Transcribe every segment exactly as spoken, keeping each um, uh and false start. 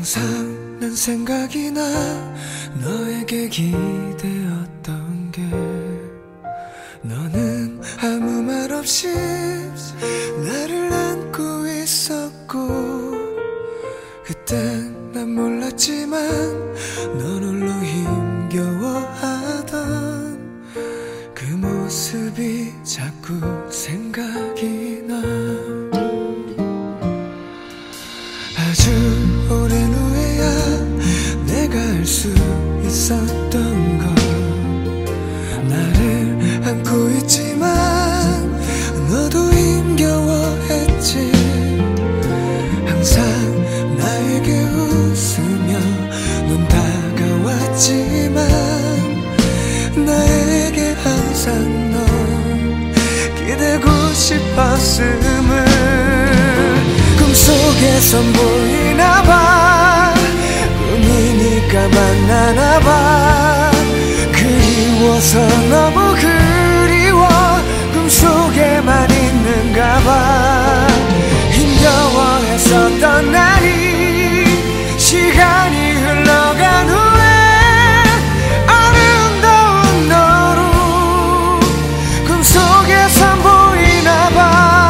항상 난 생각이 나 너에게 기대었던 게 너는 아무 말 없이 나를 안고 있었고 그땐 난 몰랐지만 넌 홀로 힘겨워하던 그 모습이 자꾸 생각이 나 아주 오랜 후에야 내가 알 수 있었던 것 나를 안고 있지만 너도 힘겨워했지 항상 나에게 웃으며 넌 다가왔지만 나에게 항상 넌 기대고 싶었음을 꿈속에선 보이나봐 꿈이니까 만나나봐 그리워서 너무 그리워 꿈속에만 있는가봐 힘겨워했었던 날이 시간이 흘러간 후에 아름다운 너로 꿈속에선 보이나봐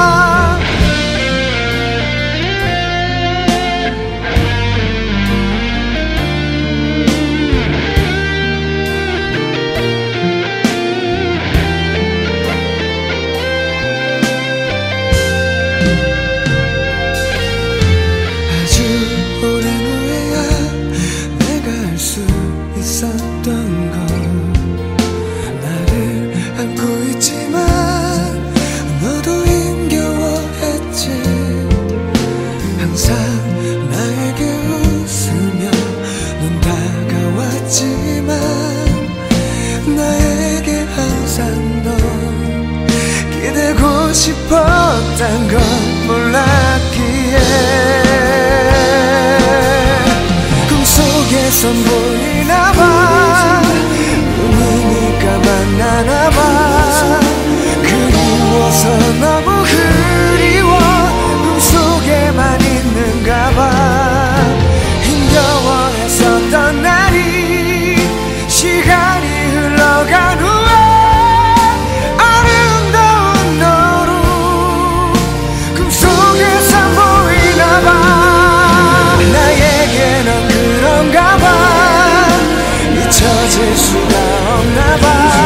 있었던 것 나를 안고 있지만 너도 힘겨워했지 항상 나에게 웃으며 넌 다가왔지만 나에게 항상 넌 기대고 싶었단 걸 몰랐기에 꿈속에선 보이나봐 꿈이니까 만나나봐 그리워서 너무 그리워 꿈속에만 있는가봐 힘겨워했었던 날이 시간이 흘러간 후에 아름다운 너로 꿈속에서 보이나봐 나에게 넌 그런가봐 잊혀질 수가 없나봐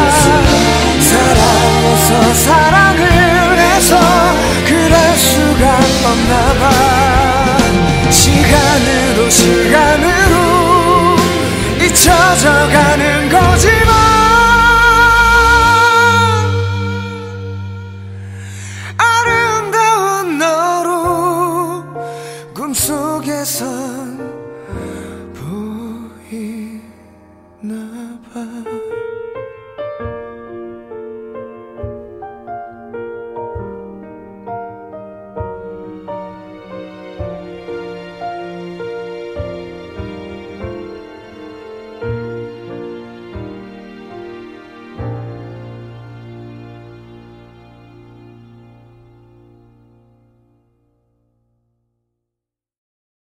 사랑해서 사랑을 해서 그럴 수가 없나봐 시간으로 시간으로 잊혀져가는 거지만 아름다운 너로 꿈속에선 보이나봐